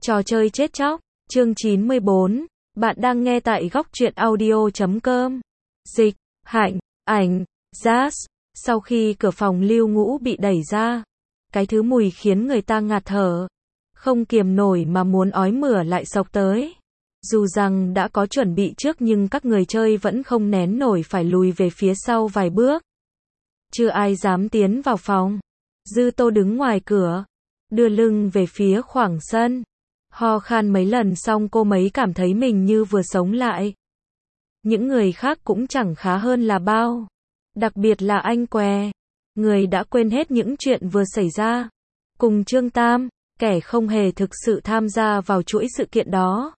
Trò chơi chết chóc, chương 94, bạn đang nghe tại góc truyện audio.com. Dịch, Hạnh, ảnh, Jazz. Sau khi cửa phòng Lưu Ngũ bị đẩy ra, cái thứ mùi khiến người ta ngạt thở, không kiềm nổi mà muốn ói mửa lại xộc tới. Dù rằng đã có chuẩn bị trước nhưng các người chơi vẫn không nén nổi phải lùi về phía sau vài bước. Chưa ai dám tiến vào phòng. Dư Tô đứng ngoài cửa, đưa lưng về phía khoảng sân. Ho khan mấy lần xong cô mới cảm thấy mình như vừa sống lại. Những người khác cũng chẳng khá hơn là bao. Đặc biệt là anh Què. Người đã quên hết những chuyện vừa xảy ra. Cùng Trương Tam, kẻ không hề thực sự tham gia vào chuỗi sự kiện đó.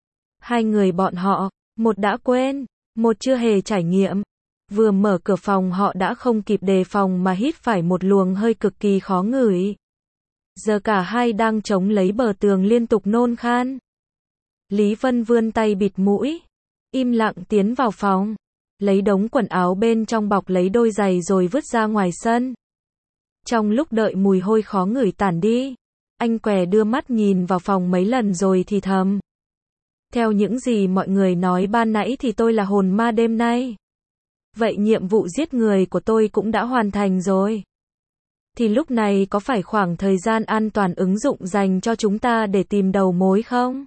Hai người bọn họ, một đã quên, một chưa hề trải nghiệm. Vừa mở cửa phòng họ đã không kịp đề phòng mà hít phải một luồng hơi cực kỳ khó ngửi. Giờ cả hai đang chống lấy bờ tường liên tục nôn khan. Lý Vân vươn tay bịt mũi, im lặng tiến vào phòng, lấy đống quần áo bên trong bọc lấy đôi giày rồi vứt ra ngoài sân. Trong lúc đợi mùi hôi khó ngửi tản đi, anh Què đưa mắt nhìn vào phòng mấy lần rồi thì thầm. Theo những gì mọi người nói ban nãy thì tôi là hồn ma đêm nay. Vậy nhiệm vụ giết người của tôi cũng đã hoàn thành rồi. Thì lúc này có phải khoảng thời gian an toàn ứng dụng dành cho chúng ta để tìm đầu mối không?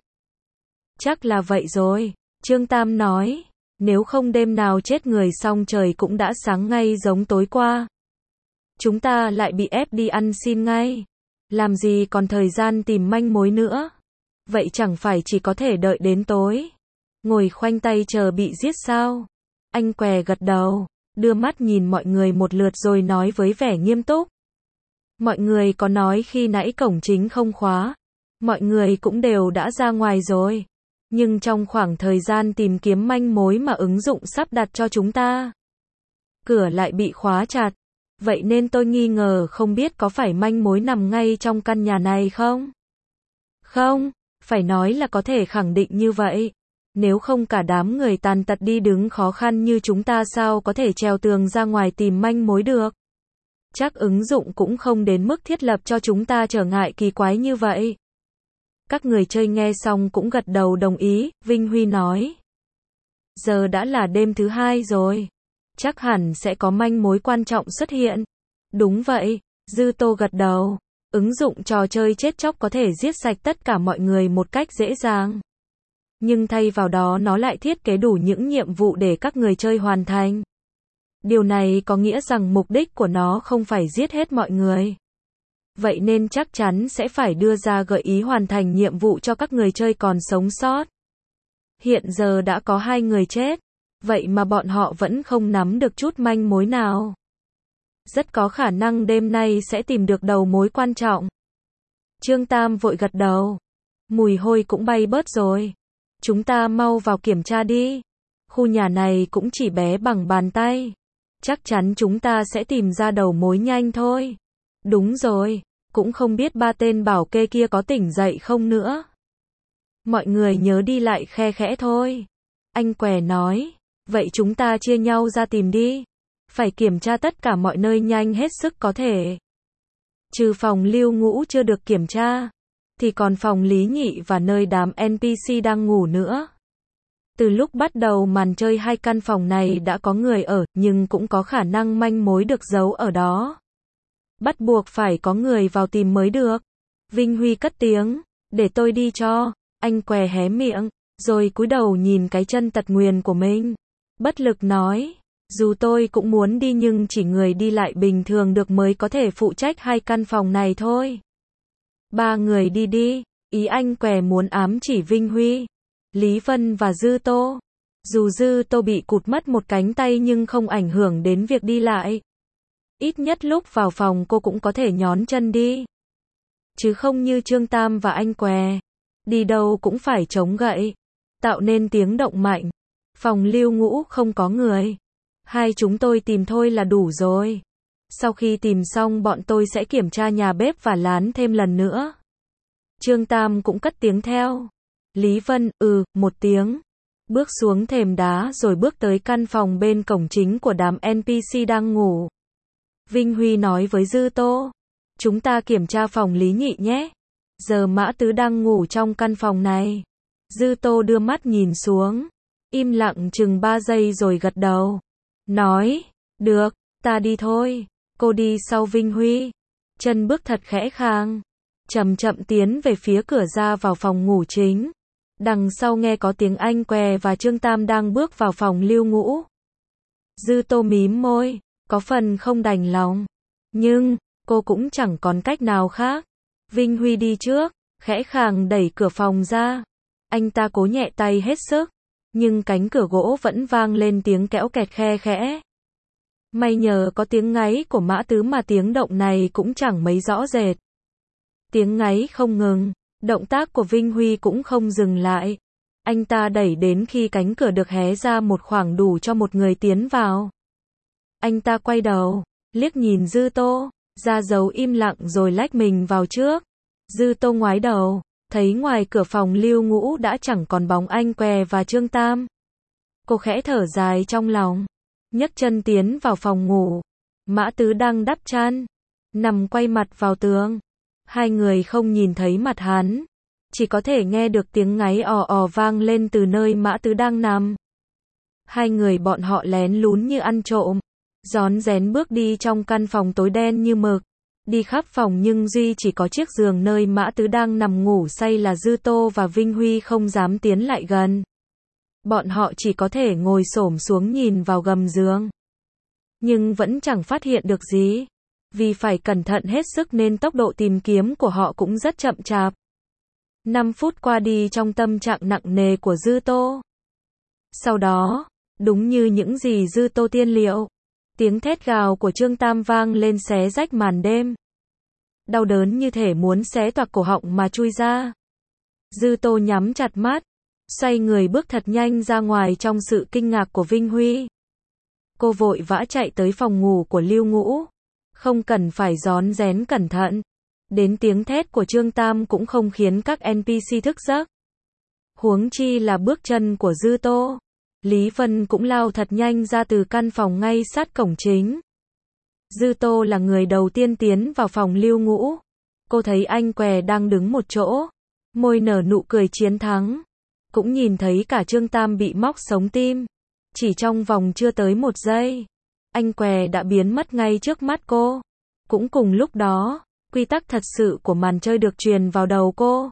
Chắc là vậy rồi, Trương Tam nói. Nếu không đêm nào chết người xong trời cũng đã sáng ngay giống tối qua. Chúng ta lại bị ép đi ăn xin ngay. Làm gì còn thời gian tìm manh mối nữa. Vậy chẳng phải chỉ có thể đợi đến tối. Ngồi khoanh tay chờ bị giết sao? Anh Què gật đầu, đưa mắt nhìn mọi người một lượt rồi nói với vẻ nghiêm túc. Mọi người có nói khi nãy cổng chính không khóa. Mọi người cũng đều đã ra ngoài rồi. Nhưng trong khoảng thời gian tìm kiếm manh mối mà ứng dụng sắp đặt cho chúng ta, cửa lại bị khóa chặt. Vậy nên tôi nghi ngờ không biết có phải manh mối nằm ngay trong căn nhà này không? Không, phải nói là có thể khẳng định như vậy. Nếu không cả đám người tàn tật đi đứng khó khăn như chúng ta sao có thể trèo tường ra ngoài tìm manh mối được. Chắc ứng dụng cũng không đến mức thiết lập cho chúng ta trở ngại kỳ quái như vậy. Các người chơi nghe xong cũng gật đầu đồng ý, Vinh Huy nói. Giờ đã là đêm thứ 2 rồi. Chắc hẳn sẽ có manh mối quan trọng xuất hiện. Đúng vậy, Dư Tô gật đầu. Ứng dụng trò chơi chết chóc có thể giết sạch tất cả mọi người một cách dễ dàng. Nhưng thay vào đó nó lại thiết kế đủ những nhiệm vụ để các người chơi hoàn thành. Điều này có nghĩa rằng mục đích của nó không phải giết hết mọi người. Vậy nên chắc chắn sẽ phải đưa ra gợi ý hoàn thành nhiệm vụ cho các người chơi còn sống sót. Hiện giờ đã có 2 người chết. Vậy mà bọn họ vẫn không nắm được chút manh mối nào. Rất có khả năng đêm nay sẽ tìm được đầu mối quan trọng. Trương Tam vội gật đầu. Mùi hôi cũng bay bớt rồi. Chúng ta mau vào kiểm tra đi. Khu nhà này cũng chỉ bé bằng bàn tay. Chắc chắn chúng ta sẽ tìm ra đầu mối nhanh thôi. Đúng rồi, cũng không biết 3 tên bảo kê kia có tỉnh dậy không nữa. Mọi người nhớ đi lại khe khẽ thôi. Anh Què nói, vậy chúng ta chia nhau ra tìm đi. Phải kiểm tra tất cả mọi nơi nhanh hết sức có thể. Trừ phòng Lưu Ngũ chưa được kiểm tra, thì còn phòng Lý Nhị và nơi đám NPC đang ngủ nữa. Từ lúc bắt đầu màn chơi 2 căn phòng này đã có người ở, nhưng cũng có khả năng manh mối được giấu ở đó. Bắt buộc phải có người vào tìm mới được. Vinh Huy cất tiếng, để tôi đi cho. Anh Què hé miệng, rồi cúi đầu nhìn cái chân tật nguyền của mình. Bất lực nói, dù tôi cũng muốn đi nhưng chỉ người đi lại bình thường được mới có thể phụ trách 2 căn phòng này thôi. 3 người đi đi, ý anh Què muốn ám chỉ Vinh Huy, Lý Vân và Dư Tô. Dù Dư Tô bị cụt mất một cánh tay nhưng không ảnh hưởng đến việc đi lại. Ít nhất lúc vào phòng cô cũng có thể nhón chân đi. Chứ không như Trương Tam và anh Què. Đi đâu cũng phải chống gậy. Tạo nên tiếng động mạnh. Phòng Lưu Ngũ không có người. 2 chúng tôi tìm thôi là đủ rồi. Sau khi tìm xong bọn tôi sẽ kiểm tra nhà bếp và lán thêm lần nữa. Trương Tam cũng cất tiếng theo. Lý Vân, một tiếng. Bước xuống thềm đá rồi bước tới căn phòng bên cổng chính của đám NPC đang ngủ. Vinh Huy nói với Dư Tô. Chúng ta kiểm tra phòng Lý Nhị nhé. Giờ Mã Tứ đang ngủ trong căn phòng này. Dư Tô đưa mắt nhìn xuống, im lặng chừng 3 giây rồi gật đầu. Nói, được, ta đi thôi. Cô đi sau Vinh Huy. Chân bước thật khẽ khàng, chậm chậm tiến về phía cửa ra vào phòng ngủ chính. Đằng sau nghe có tiếng anh què và Trương Tam đang bước vào phòng Lưu Ngũ. Dư Tô mím môi, có phần không đành lòng. Nhưng, cô cũng chẳng còn cách nào khác. Vinh Huy đi trước, khẽ khàng đẩy cửa phòng ra. Anh ta cố nhẹ tay hết sức, nhưng cánh cửa gỗ vẫn vang lên tiếng kẽo kẹt khe khẽ. May nhờ có tiếng ngáy của Mã Tứ mà tiếng động này cũng chẳng mấy rõ rệt. Tiếng ngáy không ngừng, động tác của Vinh Huy cũng không dừng lại. Anh ta đẩy đến khi cánh cửa được hé ra một khoảng đủ cho một người tiến vào. Anh ta quay đầu, liếc nhìn Dư Tô, ra dấu im lặng rồi lách mình vào trước. Dư Tô ngoái đầu, thấy ngoài cửa phòng Lưu Ngũ đã chẳng còn bóng anh què và Trương Tam. Cô khẽ thở dài trong lòng, nhấc chân tiến vào phòng ngủ. Mã Tứ đang đắp chăn, nằm quay mặt vào tường. Hai người không nhìn thấy mặt hắn, chỉ có thể nghe được tiếng ngáy ò ò vang lên từ nơi Mã Tứ đang nằm. Hai người bọn họ lén lún như ăn trộm, rón rén bước đi trong căn phòng tối đen như mực. Đi khắp phòng nhưng duy chỉ có chiếc giường nơi Mã Tứ đang nằm ngủ say là Dư Tô và Vinh Huy không dám tiến lại gần. Bọn họ chỉ có thể ngồi xổm xuống nhìn vào gầm giường. Nhưng vẫn chẳng phát hiện được gì. Vì phải cẩn thận hết sức nên tốc độ tìm kiếm của họ cũng rất chậm chạp. 5 phút qua đi trong tâm trạng nặng nề của Dư Tô. Sau đó, đúng như những gì Dư Tô tiên liệu, tiếng thét gào của Trương Tam vang lên xé rách màn đêm. Đau đớn như thể muốn xé toạc cổ họng mà chui ra. Dư Tô nhắm chặt mắt, xoay người bước thật nhanh ra ngoài trong sự kinh ngạc của Vinh Huy. Cô vội vã chạy tới phòng ngủ của Lưu Ngũ. Không cần phải rón rén cẩn thận. Đến tiếng thét của Trương Tam cũng không khiến các NPC thức giấc. Huống chi là bước chân của Dư Tô. Lý Vân cũng lao thật nhanh ra từ căn phòng ngay sát cổng chính. Dư Tô là người đầu tiên tiến vào phòng Lưu Ngũ. Cô thấy anh què đang đứng một chỗ, môi nở nụ cười chiến thắng. Cũng nhìn thấy cả Trương Tam bị móc sống tim. Chỉ trong vòng chưa tới 1 giây, anh què đã biến mất ngay trước mắt cô. Cũng cùng lúc đó, quy tắc thật sự của màn chơi được truyền vào đầu cô.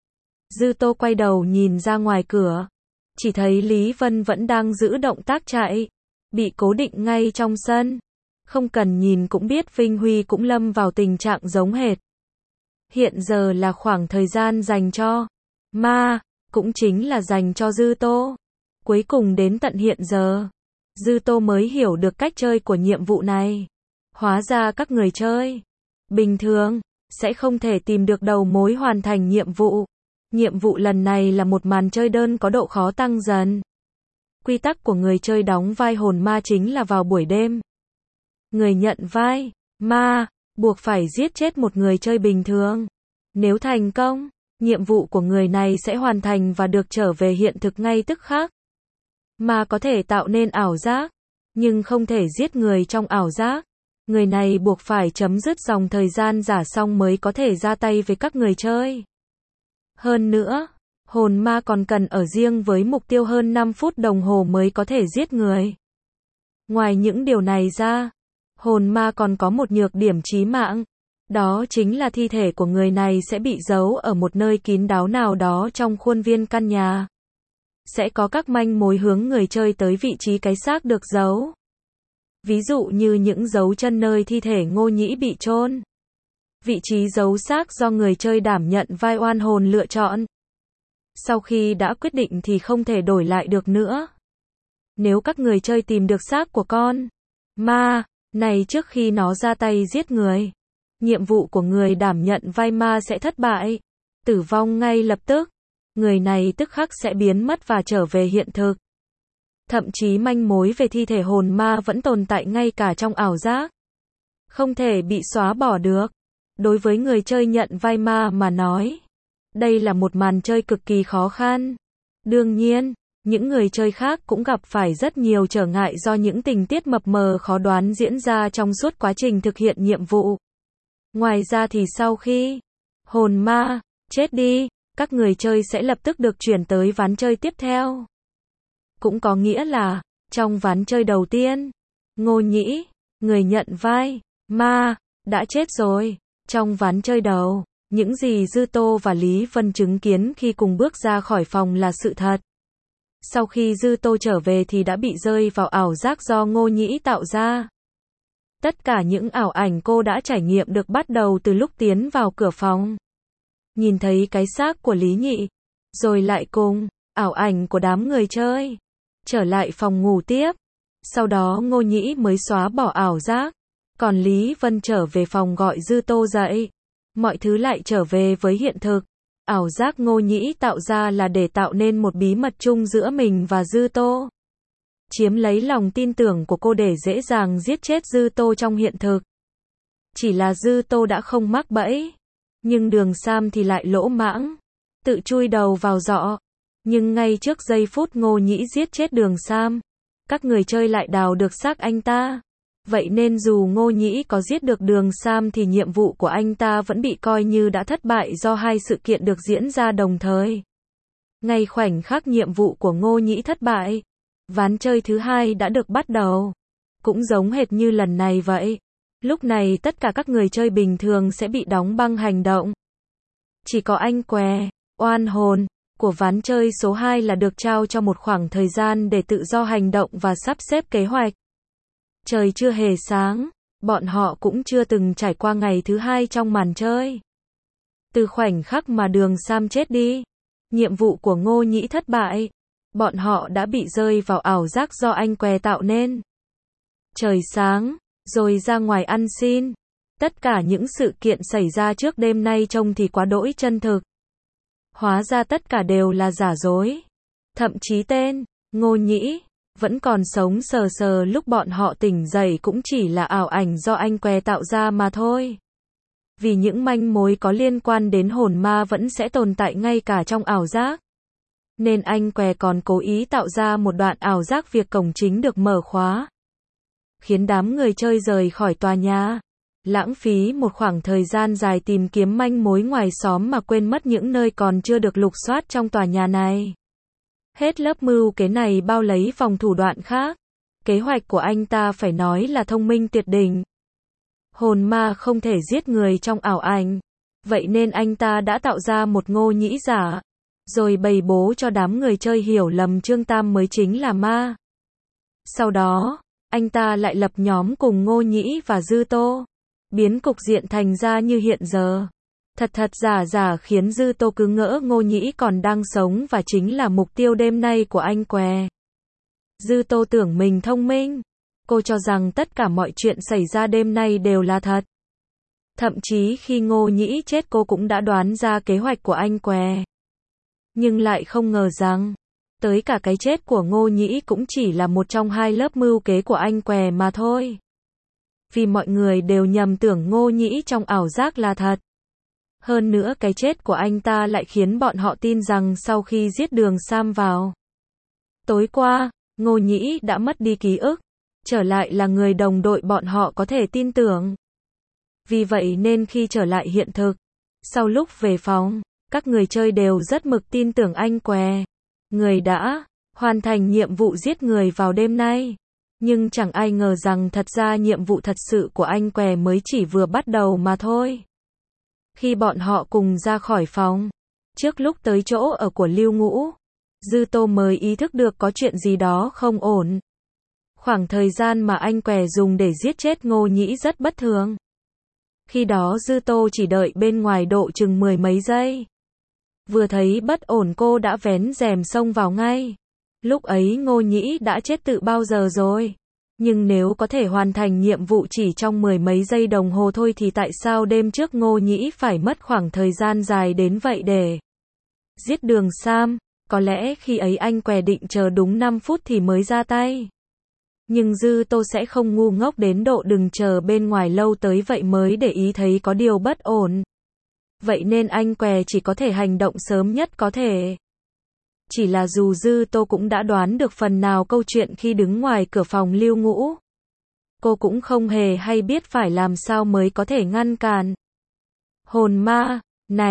Dư Tô quay đầu nhìn ra ngoài cửa, chỉ thấy Lý Vân vẫn đang giữ động tác chạy, bị cố định ngay trong sân. Không cần nhìn cũng biết Vinh Huy cũng lâm vào tình trạng giống hệt. Hiện giờ là khoảng thời gian dành cho ma, cũng chính là dành cho Dư Tô. Cuối cùng đến tận hiện giờ, Dư Tô mới hiểu được cách chơi của nhiệm vụ này. Hóa ra các người chơi bình thường sẽ không thể tìm được đầu mối hoàn thành nhiệm vụ. Nhiệm vụ lần này là một màn chơi đơn có độ khó tăng dần. Quy tắc của người chơi đóng vai hồn ma chính là vào buổi đêm. Người nhận vai ma buộc phải giết chết một người chơi bình thường. Nếu thành công, nhiệm vụ của người này sẽ hoàn thành và được trở về hiện thực ngay tức khắc. Ma có thể tạo nên ảo giác, nhưng không thể giết người trong ảo giác. Người này buộc phải chấm dứt dòng thời gian giả xong mới có thể ra tay với các người chơi. Hơn nữa, hồn ma còn cần ở riêng với mục tiêu hơn 5 phút đồng hồ mới có thể giết người. Ngoài những điều này ra, hồn ma còn có một nhược điểm chí mạng. Đó chính là thi thể của người này sẽ bị giấu ở một nơi kín đáo nào đó trong khuôn viên căn nhà. Sẽ có các manh mối hướng người chơi tới vị trí cái xác được giấu. Ví dụ như những dấu chân nơi thi thể Ngô Nhĩ bị chôn. Vị trí giấu xác do người chơi đảm nhận vai oan hồn lựa chọn. Sau khi đã quyết định thì không thể đổi lại được nữa. Nếu các người chơi tìm được xác của con ma này trước khi nó ra tay giết người, nhiệm vụ của người đảm nhận vai ma sẽ thất bại, tử vong ngay lập tức. Người này tức khắc sẽ biến mất và trở về hiện thực. Thậm chí manh mối về thi thể hồn ma vẫn tồn tại ngay cả trong ảo giác. Không thể bị xóa bỏ được. Đối với người chơi nhận vai ma mà nói, đây là một màn chơi cực kỳ khó khăn. Đương nhiên, những người chơi khác cũng gặp phải rất nhiều trở ngại do những tình tiết mập mờ khó đoán diễn ra trong suốt quá trình thực hiện nhiệm vụ. Ngoài ra thì sau khi hồn ma chết đi, các người chơi sẽ lập tức được chuyển tới ván chơi tiếp theo. Cũng có nghĩa là, trong ván chơi đầu tiên, Ngô Nhĩ, người nhận vai ma, đã chết rồi. Trong ván chơi đầu, những gì Dư Tô và Lý Vân chứng kiến khi cùng bước ra khỏi phòng là sự thật. Sau khi Dư Tô trở về thì đã bị rơi vào ảo giác do Ngô Nhĩ tạo ra. Tất cả những ảo ảnh cô đã trải nghiệm được bắt đầu từ lúc tiến vào cửa phòng. Nhìn thấy cái xác của Lý Nhị, rồi lại cùng ảo ảnh của đám người chơi, trở lại phòng ngủ tiếp. Sau đó Ngô Nhĩ mới xóa bỏ ảo giác, còn Lý Vân trở về phòng gọi Dư Tô dậy. Mọi thứ lại trở về với hiện thực. Ảo giác Ngô Nhĩ tạo ra là để tạo nên một bí mật chung giữa mình và Dư Tô. Chiếm lấy lòng tin tưởng của cô để dễ dàng giết chết Dư Tô trong hiện thực. Chỉ là Dư Tô đã không mắc bẫy, nhưng Đường Sam thì lại lỗ mãng, tự chui đầu vào giọ. Nhưng ngay trước giây phút Ngô Nhĩ giết chết Đường Sam, các người chơi lại đào được xác anh ta. Vậy nên dù Ngô Nhĩ có giết được Đường Sam thì nhiệm vụ của anh ta vẫn bị coi như đã thất bại do hai sự kiện được diễn ra đồng thời. Ngay khoảnh khắc nhiệm vụ của Ngô Nhĩ thất bại, ván chơi thứ hai đã được bắt đầu. Cũng giống hệt như lần này vậy. Lúc này tất cả các người chơi bình thường sẽ bị đóng băng hành động. Chỉ có anh què, oan hồn, của ván chơi số 2 là được trao cho một khoảng thời gian để tự do hành động và sắp xếp kế hoạch. Trời chưa hề sáng, bọn họ cũng chưa từng trải qua ngày thứ hai trong màn chơi. Từ khoảnh khắc mà Đường Sam chết đi, nhiệm vụ của Ngô Nhĩ thất bại, bọn họ đã bị rơi vào ảo giác do anh què tạo nên. Trời sáng, rồi ra ngoài ăn xin. Tất cả những sự kiện xảy ra trước đêm nay trông thì quá đỗi chân thực. Hóa ra tất cả đều là giả dối. Thậm chí tên Ngô Nhĩ vẫn còn sống sờ sờ lúc bọn họ tỉnh dậy cũng chỉ là ảo ảnh do anh què tạo ra mà thôi. Vì những manh mối có liên quan đến hồn ma vẫn sẽ tồn tại ngay cả trong ảo giác. Nên anh què còn cố ý tạo ra một đoạn ảo giác việc cổng chính được mở khóa, khiến đám người chơi rời khỏi tòa nhà, lãng phí một khoảng thời gian dài tìm kiếm manh mối ngoài xóm mà quên mất những nơi còn chưa được lục soát trong tòa nhà này. Hết lớp mưu kế này bao lấy vòng thủ đoạn khác. Kế hoạch của anh ta phải nói là thông minh tuyệt đỉnh. Hồn ma không thể giết người trong ảo ảnh, vậy nên anh ta đã tạo ra một Ngô Nhĩ giả, rồi bày bố cho đám người chơi hiểu lầm Trương Tam mới chính là ma. Sau đó, anh ta lại lập nhóm cùng Ngô Nhĩ và Dư Tô, biến cục diện thành ra như hiện giờ. Thật giả giả khiến Dư Tô cứ ngỡ Ngô Nhĩ còn đang sống và chính là mục tiêu đêm nay của anh què. Dư Tô tưởng mình thông minh. Cô cho rằng tất cả mọi chuyện xảy ra đêm nay đều là thật. Thậm chí khi Ngô Nhĩ chết cô cũng đã đoán ra kế hoạch của anh què. Nhưng lại không ngờ rằng, tới cả cái chết của Ngô Nhĩ cũng chỉ là một trong hai lớp mưu kế của anh què mà thôi. Vì mọi người đều nhầm tưởng Ngô Nhĩ trong ảo giác là thật. Hơn nữa cái chết của anh ta lại khiến bọn họ tin rằng sau khi giết Đường Sam vào tối qua, Ngô Nhĩ đã mất đi ký ức, trở lại là người đồng đội bọn họ có thể tin tưởng. Vì vậy nên khi trở lại hiện thực, sau lúc về phòng, các người chơi đều rất mực tin tưởng anh què, người đã hoàn thành nhiệm vụ giết người vào đêm nay. Nhưng chẳng ai ngờ rằng thật ra nhiệm vụ thật sự của anh què mới chỉ vừa bắt đầu mà thôi. Khi bọn họ cùng ra khỏi phòng, trước lúc tới chỗ ở của Lưu Ngũ, Dư Tô mới ý thức được có chuyện gì đó không ổn. Khoảng thời gian mà anh què dùng để giết chết Ngô Nhĩ rất bất thường. Khi đó Dư Tô chỉ đợi bên ngoài độ chừng 10 mấy giây. Vừa thấy bất ổn cô đã vén rèm xông vào ngay. Lúc ấy Ngô Nhĩ đã chết từ bao giờ rồi. Nhưng nếu có thể hoàn thành nhiệm vụ chỉ trong 10 mấy giây đồng hồ thôi thì tại sao đêm trước Ngô Nhĩ phải mất khoảng thời gian dài đến vậy để giết Đường Sam? Có lẽ khi ấy anh què định chờ đúng 5 phút thì mới ra tay. Nhưng Dư Tô sẽ không ngu ngốc đến độ đừng chờ bên ngoài lâu tới vậy mới để ý thấy có điều bất ổn. Vậy nên anh què chỉ có thể hành động sớm nhất có thể. Chỉ là dù Dư Tô cũng đã đoán được phần nào câu chuyện khi đứng ngoài cửa phòng Lưu Ngũ, cô cũng không hề hay biết phải làm sao mới có thể ngăn cản hồn ma này.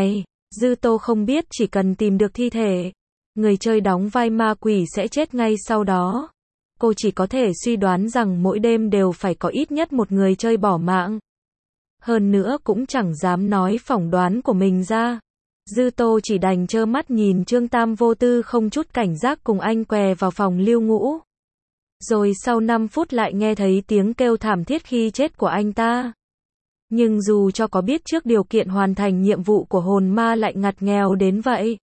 Dư Tô không biết chỉ cần tìm được thi thể, người chơi đóng vai ma quỷ sẽ chết ngay sau đó. Cô chỉ có thể suy đoán rằng mỗi đêm đều phải có ít nhất một người chơi bỏ mạng. Hơn nữa cũng chẳng dám nói phỏng đoán của mình ra. Dư Tô chỉ đành trơ mắt nhìn Trương Tam vô tư không chút cảnh giác cùng anh què vào phòng Lưu Ngũ. Rồi sau 5 phút lại nghe thấy tiếng kêu thảm thiết khi chết của anh ta. Nhưng dù cho có biết trước điều kiện hoàn thành nhiệm vụ của hồn ma lại ngặt nghèo đến vậy,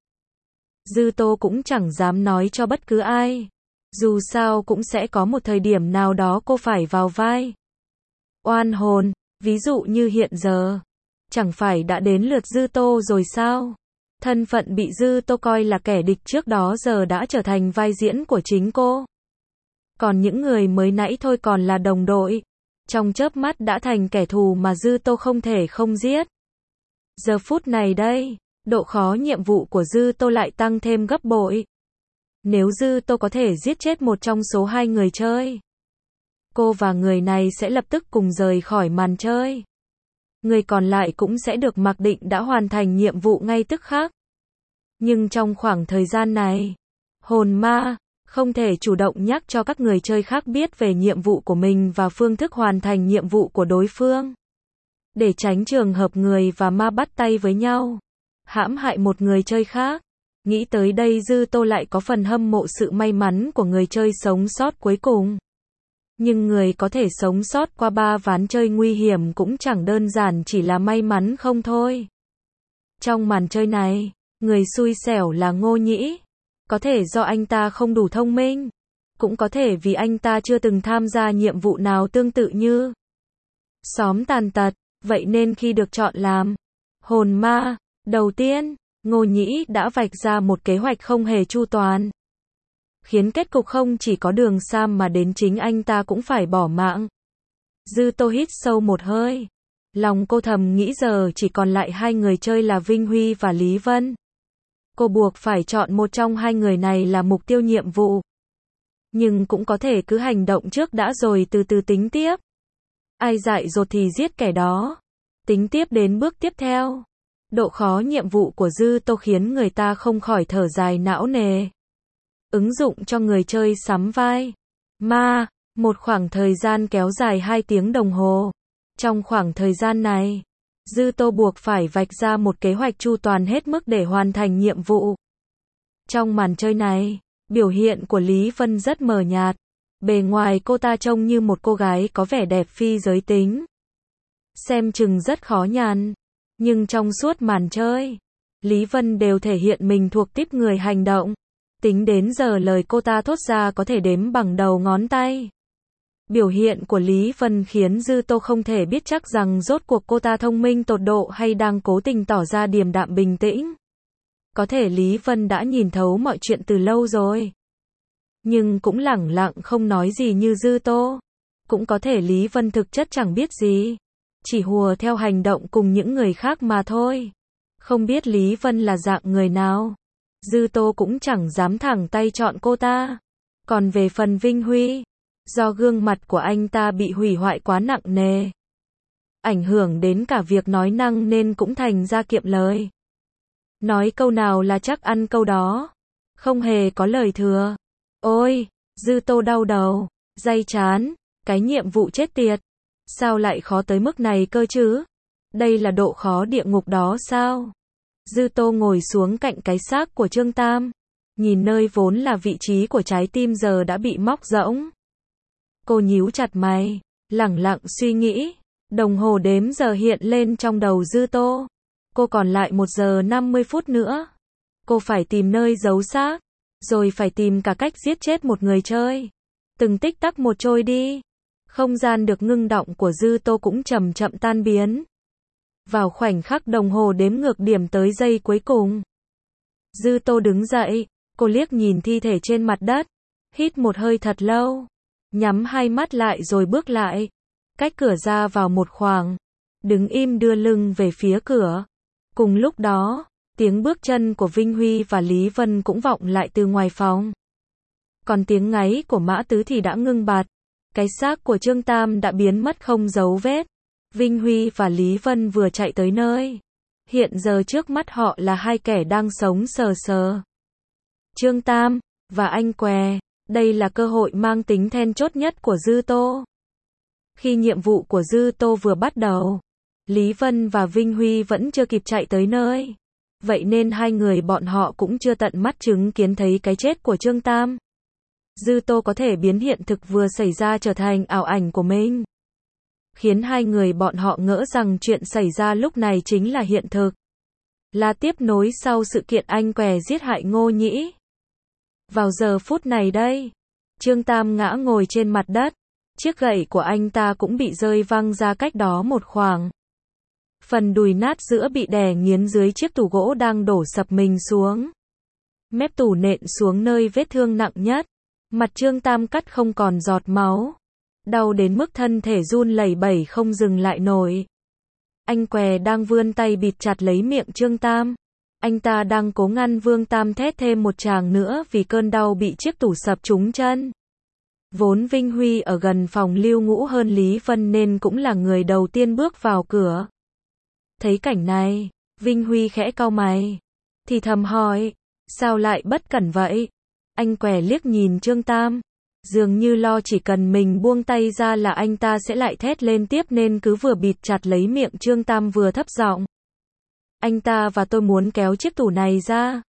Dư Tô cũng chẳng dám nói cho bất cứ ai. Dù sao cũng sẽ có một thời điểm nào đó cô phải vào vai oan hồn, ví dụ như hiện giờ. Chẳng phải đã đến lượt Dư Tô rồi sao? Thân phận bị Dư Tô coi là kẻ địch trước đó giờ đã trở thành vai diễn của chính cô. Còn những người mới nãy thôi còn là đồng đội. Trong chớp mắt đã thành kẻ thù mà Dư Tô không thể không giết. Giờ phút này đây, độ khó nhiệm vụ của Dư Tô lại tăng thêm gấp bội. Nếu Dư Tô có thể giết chết một trong số 2 người chơi, cô và người này sẽ lập tức cùng rời khỏi màn chơi. Người còn lại cũng sẽ được mặc định đã hoàn thành nhiệm vụ ngay tức khắc. Nhưng trong khoảng thời gian này, hồn ma không thể chủ động nhắc cho các người chơi khác biết về nhiệm vụ của mình và phương thức hoàn thành nhiệm vụ của đối phương. Để tránh trường hợp người và ma bắt tay với nhau, hãm hại một người chơi khác. Nghĩ tới đây Dư Tô lại có phần hâm mộ sự may mắn của người chơi sống sót cuối cùng. Nhưng người có thể sống sót qua 3 ván chơi nguy hiểm cũng chẳng đơn giản chỉ là may mắn không thôi. Trong màn chơi này, người xui xẻo là Ngô Nhĩ. Có thể do anh ta không đủ thông minh, cũng có thể vì anh ta chưa từng tham gia nhiệm vụ nào tương tự như xóm tàn tật, vậy nên khi được chọn làm hồn ma, đầu tiên, Ngô Nhĩ đã vạch ra một kế hoạch không hề chu toàn, khiến kết cục không chỉ có Đường Sam mà đến chính anh ta cũng phải bỏ mạng. Dư Tô hít sâu một hơi, lòng cô thầm nghĩ giờ chỉ còn lại 2 người chơi là Vinh Huy và Lý Vân. Cô buộc phải chọn một trong 2 người này là mục tiêu nhiệm vụ. Nhưng cũng có thể cứ hành động trước đã rồi từ từ tính tiếp. Ai dại dột thì giết kẻ đó. Tính tiếp đến bước tiếp theo. Độ khó nhiệm vụ của Dư Tô khiến người ta không khỏi thở dài não nề. Ứng dụng cho người chơi sắm vai ma, một khoảng thời gian kéo dài 2 tiếng đồng hồ. Trong khoảng thời gian này, Dư Tô buộc phải vạch ra một kế hoạch chu toàn hết mức để hoàn thành nhiệm vụ. Trong màn chơi này, biểu hiện của Lý Vân rất mờ nhạt. Bề ngoài cô ta trông như một cô gái có vẻ đẹp phi giới tính. Xem chừng rất khó nhằn. Nhưng trong suốt màn chơi, Lý Vân đều thể hiện mình thuộc tiếp người hành động. Tính đến giờ lời cô ta thốt ra có thể đếm bằng đầu ngón tay. Biểu hiện của Lý Vân khiến Dư Tô không thể biết chắc rằng rốt cuộc cô ta thông minh tột độ hay đang cố tình tỏ ra điềm đạm bình tĩnh. Có thể Lý Vân đã nhìn thấu mọi chuyện từ lâu rồi, nhưng cũng lẳng lặng không nói gì như Dư Tô. Cũng có thể Lý Vân thực chất chẳng biết gì, chỉ hùa theo hành động cùng những người khác mà thôi. Không biết Lý Vân là dạng người nào, Dư Tô cũng chẳng dám thẳng tay chọn cô ta. Còn về phần Vinh Huy, do gương mặt của anh ta bị hủy hoại quá nặng nề, ảnh hưởng đến cả việc nói năng nên cũng thành ra kiệm lời. Nói câu nào là chắc ăn câu đó, không hề có lời thừa. Ôi, Dư Tô đau đầu, day chán, cái nhiệm vụ chết tiệt. Sao lại khó tới mức này cơ chứ? Đây là độ khó địa ngục đó sao? Dư Tô ngồi xuống cạnh cái xác của Trương Tam, nhìn nơi vốn là vị trí của trái tim giờ đã bị móc rỗng. Cô nhíu chặt mày, lẳng lặng suy nghĩ. Đồng hồ đếm giờ hiện lên trong đầu Dư Tô. Cô còn lại 1 giờ 50 phút nữa. Cô phải tìm nơi giấu xác, rồi phải tìm cả cách giết chết một người chơi. Từng tích tắc một trôi đi, không gian được ngưng động của Dư Tô cũng chậm chậm tan biến. Vào khoảnh khắc đồng hồ đếm ngược điểm tới giây cuối cùng, Dư Tô đứng dậy, cô liếc nhìn thi thể trên mặt đất, hít một hơi thật lâu, nhắm 2 mắt lại rồi bước lại, cách cửa ra vào một khoảng, đứng im đưa lưng về phía cửa. Cùng lúc đó, tiếng bước chân của Vinh Huy và Lý Vân cũng vọng lại từ ngoài phòng. Còn tiếng ngáy của Mã Tứ thì đã ngưng bặt. Cái xác của Trương Tam đã biến mất không dấu vết. Vinh Huy và Lý Vân vừa chạy tới nơi, Hiện giờ trước mắt họ là hai kẻ đang sống sờ sờ. Trương Tam và anh Què, đây là cơ hội mang tính then chốt nhất của Dư Tô. Khi nhiệm vụ của Dư Tô vừa bắt đầu, Lý Vân và Vinh Huy vẫn chưa kịp chạy tới nơi. Vậy nên hai người bọn họ cũng chưa tận mắt chứng kiến thấy cái chết của Trương Tam. Dư Tô có thể biến hiện thực vừa xảy ra trở thành ảo ảnh của mình, khiến hai người bọn họ ngỡ rằng chuyện xảy ra lúc này chính là hiện thực, là tiếp nối sau sự kiện anh Què giết hại Ngô Nhĩ. Vào giờ phút này đây, Trương Tam ngã ngồi trên mặt đất, chiếc gậy của anh ta cũng bị rơi văng ra cách đó một khoảng. Phần đùi nát giữa bị đè nghiến dưới chiếc tủ gỗ đang đổ sập mình xuống. Mép tủ nện xuống nơi vết thương nặng nhất. Mặt Trương Tam cắt không còn giọt máu. Đau đến mức thân thể run lẩy bẩy không dừng lại nổi. Anh Què đang vươn tay bịt chặt lấy miệng Trương Tam. Anh ta đang cố ngăn Vương Tam thét thêm một tràng nữa vì cơn đau bị chiếc tủ sập trúng chân. Vốn Vinh Huy ở gần phòng Lưu Ngũ hơn Lý Vân nên cũng là người đầu tiên bước vào cửa. Thấy cảnh này, Vinh Huy khẽ cau mày, thì thầm hỏi, sao lại bất cẩn vậy? Anh Què liếc nhìn Trương Tam, dường như lo chỉ cần mình buông tay ra là anh ta sẽ lại thét lên tiếp nên cứ vừa bịt chặt lấy miệng Trương Tam vừa thấp giọng. Anh ta và tôi muốn kéo chiếc tủ này ra,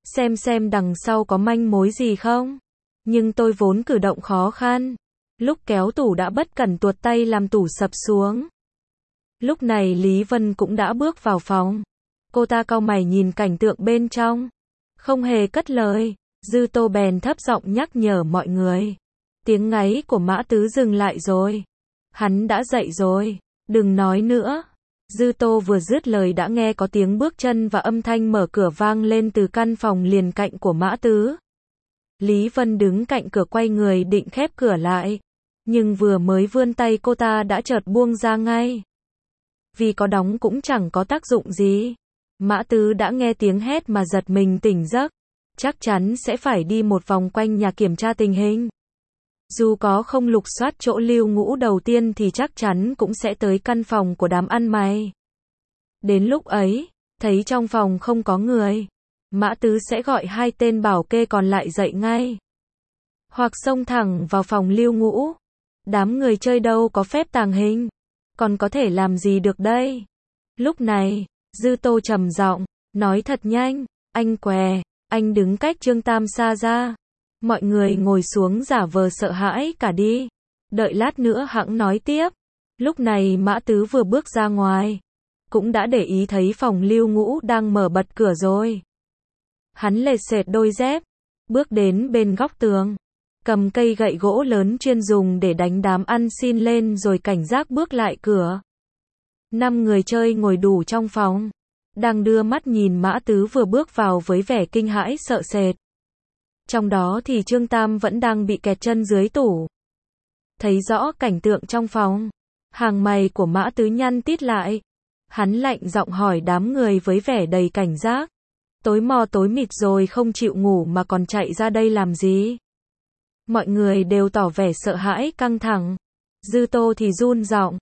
xem đằng sau có manh mối gì không. Nhưng tôi vốn cử động khó khăn, lúc kéo tủ đã bất cẩn tuột tay làm tủ sập xuống. Lúc này Lý Vân cũng đã bước vào phòng. Cô ta cau mày nhìn cảnh tượng bên trong, không hề cất lời. Dư Tô bèn thấp giọng nhắc nhở mọi người. Tiếng ngáy của Mã Tứ dừng lại rồi. Hắn đã dậy rồi, đừng nói nữa. Dư Tô vừa dứt lời đã nghe có tiếng bước chân và âm thanh mở cửa vang lên từ căn phòng liền cạnh của Mã Tứ. Lý Vân đứng cạnh cửa quay người định khép cửa lại. Nhưng vừa mới vươn tay cô ta đã chợt buông ra ngay. Vì có đóng cũng chẳng có tác dụng gì. Mã Tứ đã nghe tiếng hét mà giật mình tỉnh giấc. Chắc chắn sẽ phải đi một vòng quanh nhà kiểm tra tình hình. Dù có không lục soát chỗ Lưu Ngũ đầu tiên thì chắc chắn cũng sẽ tới căn phòng của đám ăn mày. Đến lúc ấy, thấy trong phòng không có người, Mã Tứ sẽ gọi hai tên bảo kê còn lại dậy ngay. Hoặc xông thẳng vào phòng Lưu Ngũ. Đám người chơi đâu có phép tàng hình, còn có thể làm gì được đây? Lúc này, Dư Tô trầm giọng, nói thật nhanh, anh Què, anh đứng cách Trương Tam xa ra. Mọi người ngồi xuống giả vờ sợ hãi cả đi. Đợi lát nữa hẵng nói tiếp. Lúc này Mã Tứ vừa bước ra ngoài, cũng đã để ý thấy phòng Lưu Ngũ đang mở bật cửa rồi. Hắn lệt sệt đôi dép, bước đến bên góc tường, cầm cây gậy gỗ lớn chuyên dùng để đánh đám ăn xin lên rồi cảnh giác bước lại cửa. 5 người chơi ngồi đủ trong phòng, đang đưa mắt nhìn Mã Tứ vừa bước vào với vẻ kinh hãi sợ sệt. Trong đó thì Trương Tam vẫn đang bị kẹt chân dưới tủ. Thấy rõ cảnh tượng trong phòng, hàng mày của Mã Tứ nhăn tít lại. Hắn lạnh giọng hỏi đám người với vẻ đầy cảnh giác. Tối mò tối mịt rồi không chịu ngủ mà còn chạy ra đây làm gì? Mọi người đều tỏ vẻ sợ hãi căng thẳng. Dư Tô thì run giọng.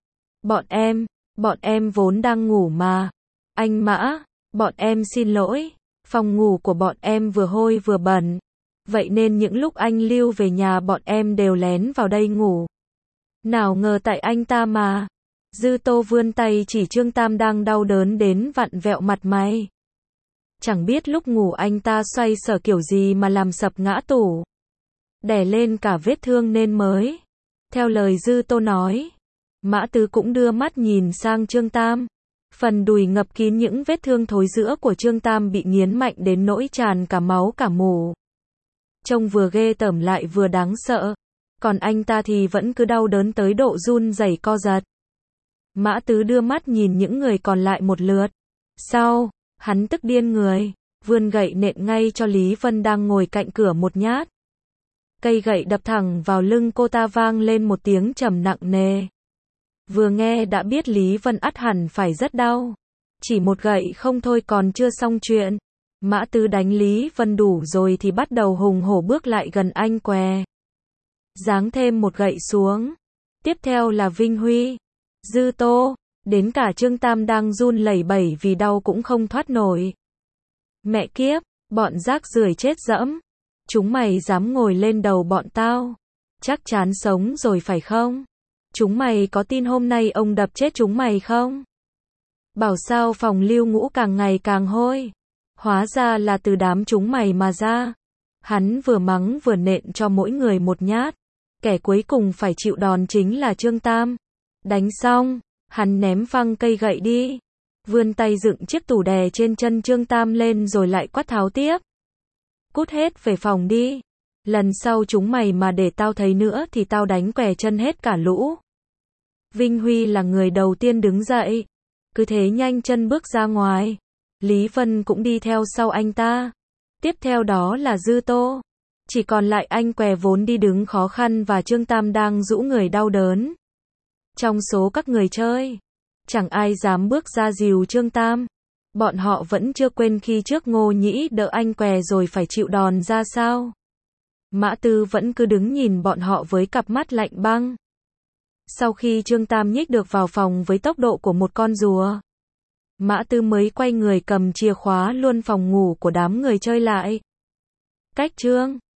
Bọn em vốn đang ngủ mà. Anh Mã, bọn em xin lỗi. Phòng ngủ của bọn em vừa hôi vừa bẩn. Vậy nên những lúc anh Lưu về nhà bọn em đều lén vào đây ngủ. Nào ngờ tại anh ta mà. Dư Tô vươn tay chỉ Trương Tam đang đau đớn đến vặn vẹo mặt mày. Chẳng biết lúc ngủ anh ta xoay sở kiểu gì mà làm sập ngã tủ, đè lên cả vết thương nên mới. Theo lời Dư Tô nói, Mã Tứ cũng đưa mắt nhìn sang Trương Tam. Phần đùi ngập kín những vết thương thối rữa của Trương Tam bị nghiến mạnh đến nỗi tràn cả máu cả mủ. Trông vừa ghê tởm lại vừa đáng sợ. Còn anh ta thì vẫn cứ đau đớn tới độ run rẩy co giật. Mã Tứ đưa mắt nhìn những người còn lại một lượt. Sau, hắn tức điên người, vươn gậy nện ngay cho Lý Vân đang ngồi cạnh cửa một nhát. Cây gậy đập thẳng vào lưng cô ta vang lên một tiếng trầm nặng nề. Vừa nghe đã biết Lý Vân ắt hẳn phải rất đau. Chỉ một gậy không thôi còn chưa xong chuyện. Mã Tứ đánh Lý Vân đủ rồi thì bắt đầu hùng hổ bước lại gần anh Què. Giáng thêm một gậy xuống. Tiếp theo là Vinh Huy, Dư Tô, Đến cả Trương Tam đang run lẩy bẩy vì đau cũng không thoát nổi. Mẹ kiếp, bọn rác rưởi chết dẫm. Chúng mày dám ngồi lên đầu bọn tao. Chắc chắn sống rồi phải không? Chúng mày có tin hôm nay ông đập chết chúng mày không? Bảo sao phòng Lưu Ngũ càng ngày càng hôi. Hóa ra là từ đám chúng mày mà ra. Hắn vừa mắng vừa nện cho mỗi người một nhát. Kẻ cuối cùng phải chịu đòn chính là Trương Tam. Đánh xong, hắn ném phăng cây gậy đi. Vươn tay dựng chiếc tủ đè trên chân Trương Tam lên rồi lại quát tháo tiếp. Cút hết về phòng đi. Lần sau chúng mày mà để tao thấy nữa thì tao đánh què chân hết cả lũ. Vinh Huy là người đầu tiên đứng dậy. Cứ thế nhanh chân bước ra ngoài. Lý Vân cũng đi theo sau anh ta. Tiếp theo đó là Dư Tô. Chỉ còn lại anh què vốn đi đứng khó khăn và Trương Tam đang rũ người đau đớn. Trong số các người chơi, chẳng ai dám bước ra dìu Trương Tam. Bọn họ vẫn chưa quên khi trước Ngô Nhĩ đỡ anh què rồi phải chịu đòn ra sao. Mã Tư vẫn cứ đứng nhìn bọn họ với cặp mắt lạnh băng. Sau khi Trương Tam nhích được vào phòng với tốc độ của một con rùa, Mã Tư mới quay người cầm chìa khóa luôn phòng ngủ của đám người chơi lại. Cách Trương